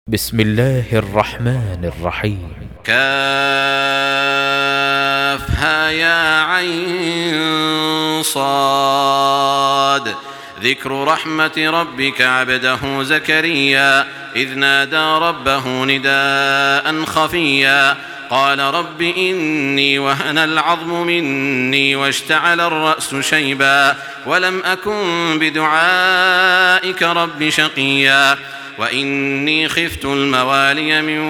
بسم الله الرحمن الرحيم. كافها يا عين صاد. ذكر رحمة ربك عبده زكريا إذ نادى ربه نداء خفيا قال رب إني وهن العظم مني واشتعل الرأس شيبا ولم أكن بدعائك رب شقيا وإني خفت الموالي من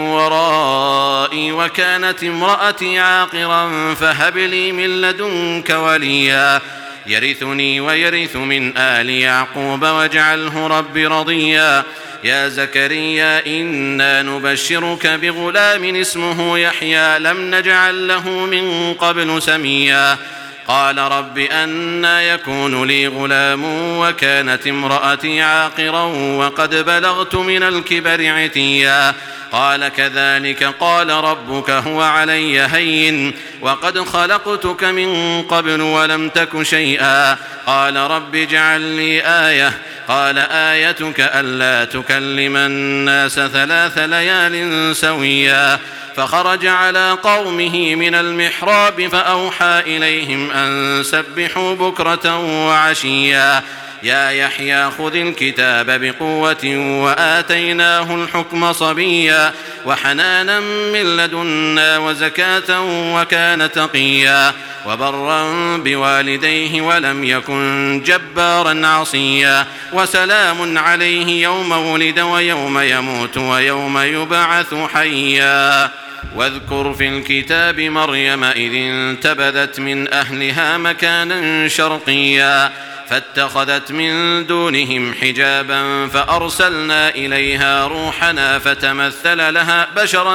ورائي وكانت امرأتي عاقرا فهب لي من لدنك وليا يرثني ويرث من آل يعقوب واجعله رب رضيا يا زكريا إنا نبشرك بغلام اسمه يحيى لم نجعل له من قبل سميا قال رب أنى يكون لي غلام وكانت امرأتي عاقرا وقد بلغت من الكبر عتيا قال كذلك قال ربك هو علي هين وقد خلقتك من قبل ولم تك شيئا قال رب اجعل لي آية قال آيتك ألا تكلم الناس 3 ليال سويا فخرج على قومه من المحراب فأوحى إليهم أن سبحوا بكرة وعشيا يا يحيى خذ الكتاب بقوة وآتيناه الحكم صبيا وحنانا من لدنا وزكاة وكان تقيا وبرا بوالديه ولم يكن جبارا عصيا وسلام عليه يوم ولد ويوم يموت ويوم يبعث حيا واذكر في الكتاب مريم إذ انتبذت من أهلها مكانا شرقيا فاتخذت من دونهم حجابا فأرسلنا إليها روحنا فتمثل لها بشرا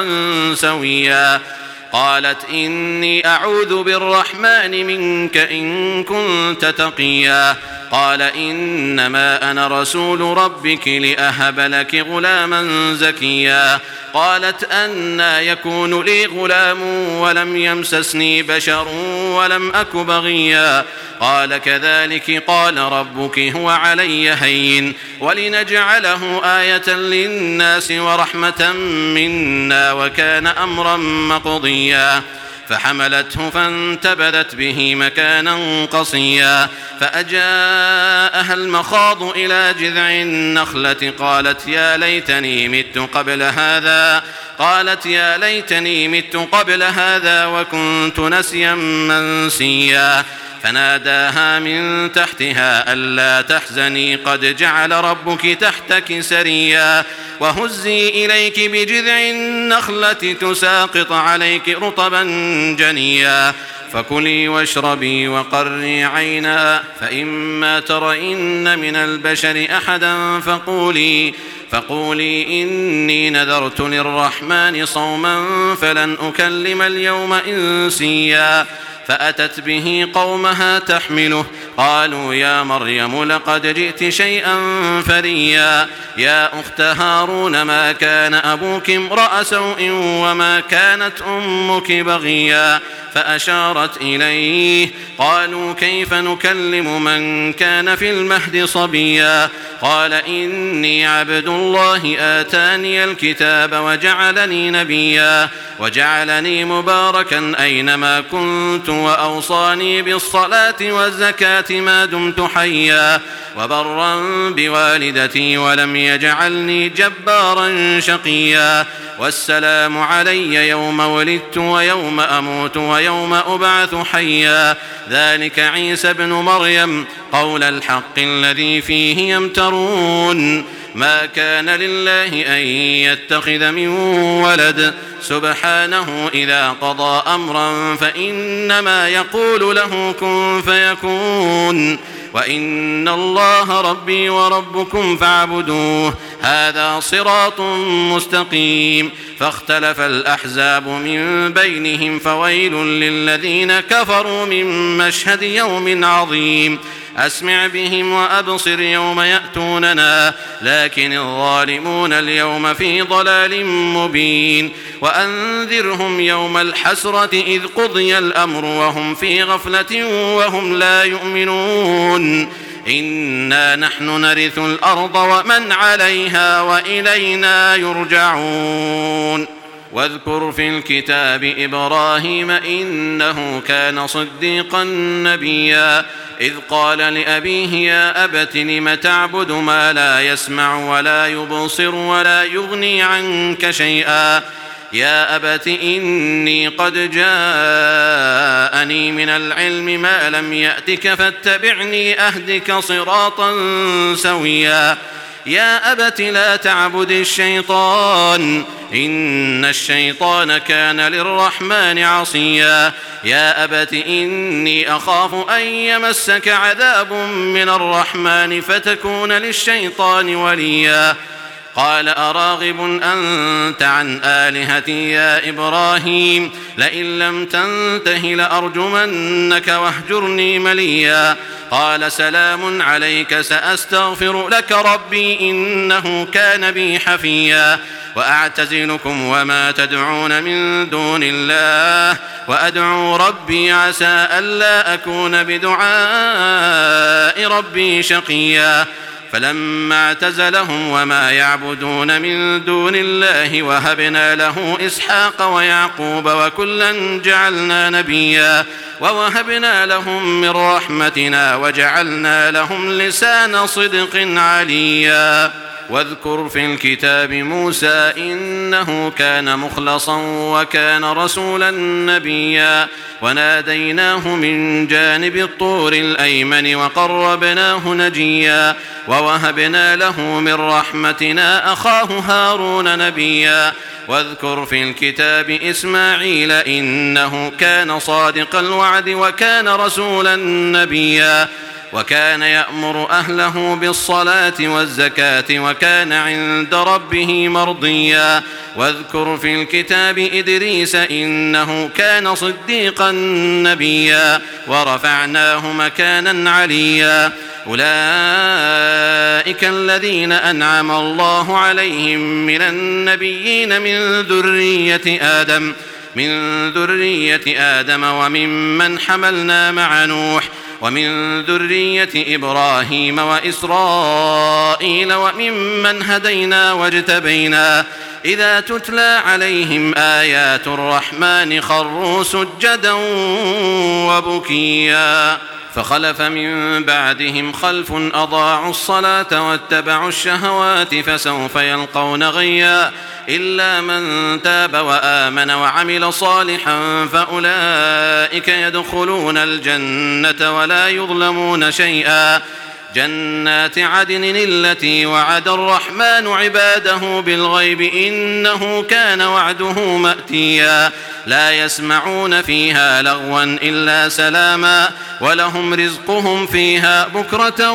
سويا قالت إني أعوذ بالرحمن منك إن كنت تقيا قال إنما أنا رسول ربك لأهب لك غلاما زكيا قالت أنى يكون لي غلام ولم يمسسني بشر ولم أك بغيا قال كذلك قال ربك هو علي هين ولنجعله آية للناس ورحمة منا وكان أمرا مقضيا فحملته فانتبذت به مكانا قصيا فأجاءها المخاض إلى جذع النخلة قالت يا ليتني مت قبل هذا وكنت نسيا منسيا فناداها من تحتها ألا تحزني قد جعل ربك تحتك سريا وهزي إليك بجذع النخلة تساقط عليك رطبا جنيا فكلي واشربي وقري عينا فإما ترين من البشر أحدا فقولي إني نذرت للرحمن صوما فلن أكلم اليوم إنسيا فأتت به قومها تحمله قالوا يا مريم لقد جئت شيئا فريا يا أخت هارون ما كان أبوك امرأ سوء وما كانت أمك بغيا فأشارت إليه قالوا كيف نكلم من كان في المهد صبيا قال إني عبد الله آتاني الكتاب وجعلني نبيا وجعلني مباركا أينما كنت وأوصاني بالصلاة والزكاة ما دمت حيا وبرا بوالدتي ولم يجعلني جبارا شقيا والسلام علي يوم ولدت ويوم أموت ويوم أبعث حيا ذلك عيسى ابن مريم قول الحق الذي فيه يمترون ما كان لله أن يتخذ من ولد سبحانه إذا قضى أمرا فإنما يقول له كن فيكون وإن الله ربي وربكم فاعبدوه هذا صراط مستقيم فاختلف الأحزاب من بينهم فويل للذين كفروا من مشهد يوم عظيم أسمع بهم وأبصر يوم يأتوننا لكن الظالمون اليوم في ضلال مبين وأنذرهم يوم الحسرة إذ قضي الأمر وهم في غفلة وهم لا يؤمنون إنا نحن نرث الأرض ومن عليها وإلينا يرجعون واذكر في الكتاب إبراهيم إنه كان صديقا نبيا إذ قال لأبيه يا أبت لم تعبد ما لا يسمع ولا يبصر ولا يغني عنك شيئا يا أبت إني قد جاءني من العلم ما لم يأتك فاتبعني أهدك صراطا سويا يا أبت لا تعبد الشيطان إن الشيطان كان للرحمن عصيا يا أبت إني أخاف أن يمسك عذاب من الرحمن فتكون للشيطان وليا قال أراغب أنت عن آلهتي يا إبراهيم لئن لم تنته لأرجمنك واهجرني مليا قال سلام عليك سأستغفر لك ربي إنه كان بي حفيا وأعتزلكم وما تدعون من دون الله وأدعو ربي عسى ألا أكون بدعاء ربي شقيا فلما اعتزلهم وما يعبدون من دون الله وهبنا له إسحاق ويعقوب وكلا جعلنا نبيا ووهبنا لهم من رحمتنا وجعلنا لهم لسان صدق عليا واذكر في الكتاب موسى إنه كان مخلصا وكان رسولا نبيا وناديناه من جانب الطور الأيمن وقربناه نجيا ووهبنا له من رحمتنا أخاه هارون نبيا واذكر في الكتاب إسماعيل إنه كان صادق الوعد وكان رسولا نبيا وكان يأمر أهله بالصلاة والزكاة وكان عند ربه مرضيا واذكر في الكتاب إدريس إنه كان صديقا نبيا ورفعناه مكانا عليا أولئك الذين أنعم الله عليهم من النبيين من ذرية آدم وممن حملنا مع نوح ومن ذرية إبراهيم وإسرائيل وممن هدينا واجتبينا إذا تتلى عليهم آيات الرحمن خروا سجدا وبكيا فخلف من بعدهم خلف أضاعوا الصلاة واتبعوا الشهوات فسوف يلقون غيا إلا من تاب وآمن وعمل صالحا فأولئك يدخلون الجنة ولا يظلمون شيئا جنات عدن التي وعد الرحمن عباده بالغيب إنه كان وعده مأتيا لا يسمعون فيها لغوا إلا سلاما ولهم رزقهم فيها بكرة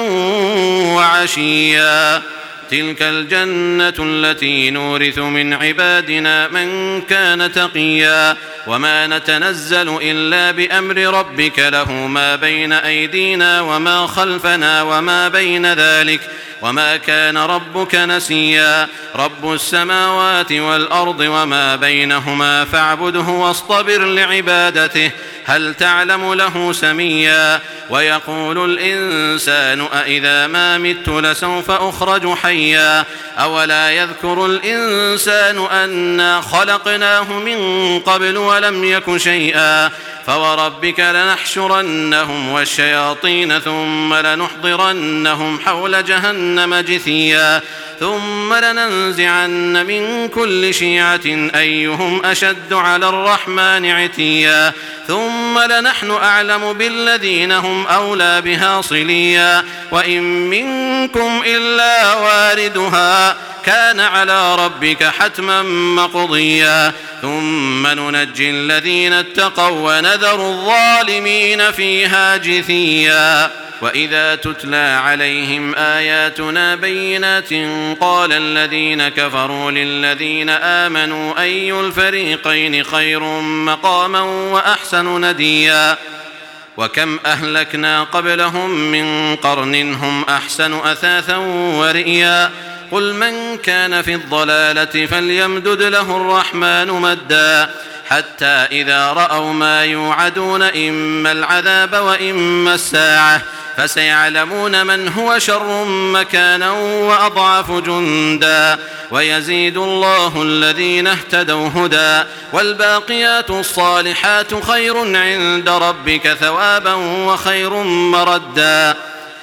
وعشيا تلك الجنة التي نورث من عبادنا من كان تقيا وما نتنزل إلا بأمر ربك له ما بين أيدينا وما خلفنا وما بين ذلك وما كان ربك نسيا رب السماوات والأرض وما بينهما فاعبده واصطبر لعبادته هل تعلم له سميا ويقول الإنسان أإذا ما مت لسوف أخرج حيا أولا يذكر الإنسان أنا خلقناه من قبل ولم يك شيئا فوربك لنحشرنهم والشياطين ثم لنحضرنهم حول جهنم جثيا ثم لننزعن من كل شيعة أيهم أشد على الرحمن عتيا ثم لنحن أعلم بالذين هم أولى بها صليا وإن منكم إلا واردها كان على ربك حتما مقضيا ثم ننجي الذين اتقوا ونذر الظالمين فيها جثيا وإذا تتلى عليهم آياتنا بينات قال الذين كفروا للذين آمنوا أي الفريقين خير مقاما وأحسن نديا وكم أهلكنا قبلهم من قرن هم أحسن أثاثا ورئيا قل من كان في الضلالة فليمدد له الرحمن مدا حتى إذا رأوا ما يوعدون إما العذاب وإما الساعة فسيعلمون من هو شر مكانا وأضعف جندا ويزيد الله الذين اهتدوا هدى والباقيات الصالحات خير عند ربك ثوابا وخير مردا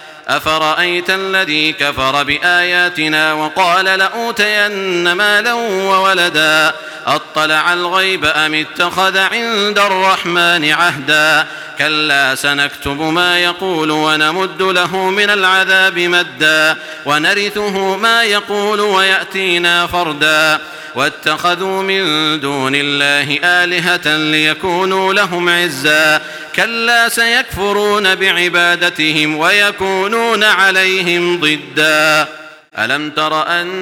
أفرأيت الذي كفر بآياتنا وقال لأوتين مالا وولدا أطلع الغيب أم اتخذ عند الرحمن عهدا كلا سنكتب ما يقول ونمد له من العذاب مدا ونرثه ما يقول ويأتينا فردا واتخذوا من دون الله آلهة ليكونوا لهم عزا كلا سيكفرون بعبادتهم ويكونون عليهم ضدا ألم تر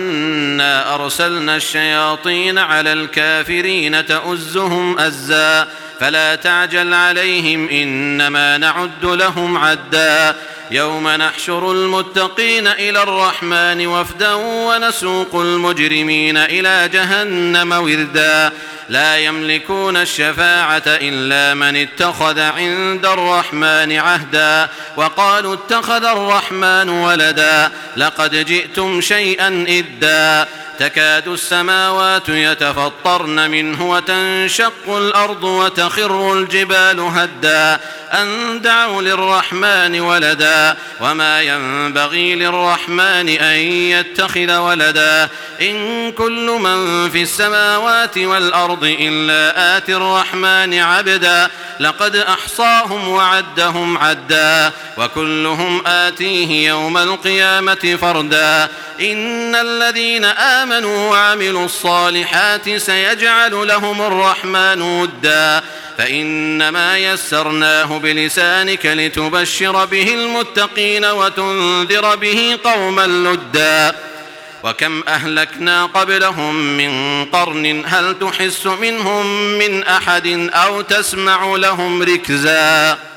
أنا أرسلنا الشياطين على الكافرين تؤزهم أزا فلا تعجل عليهم إنما نعد لهم عدا يوم نحشر المتقين إلى الرحمن وفدا ونسوق المجرمين إلى جهنم وردا لا يملكون الشفاعة إلا من اتخذ عند الرحمن عهدا وقالوا اتخذ الرحمن ولدا لقد جئتم شيئا إدا تكاد السماوات يتفطرن منه وتنشق الأرض وتخر الجبال هدا أن دعوا للرحمن ولدا وما ينبغي للرحمن أن يتخذ ولدا إن كل من في السماوات والأرض إلا آتي الرحمن عبدا لقد أحصاهم وعدهم عدا وكلهم آتيه يوم القيامة فردا إن الذين آمنوا وعملوا الصالحات سيجعل لهم الرحمن ودا فإنما يسرناه بلسانك لتبشر به المتقين وتنذر به قوما لدا وكم أهلكنا قبلهم من قرن هل تحس منهم من أحد أو تسمع لهم ركزا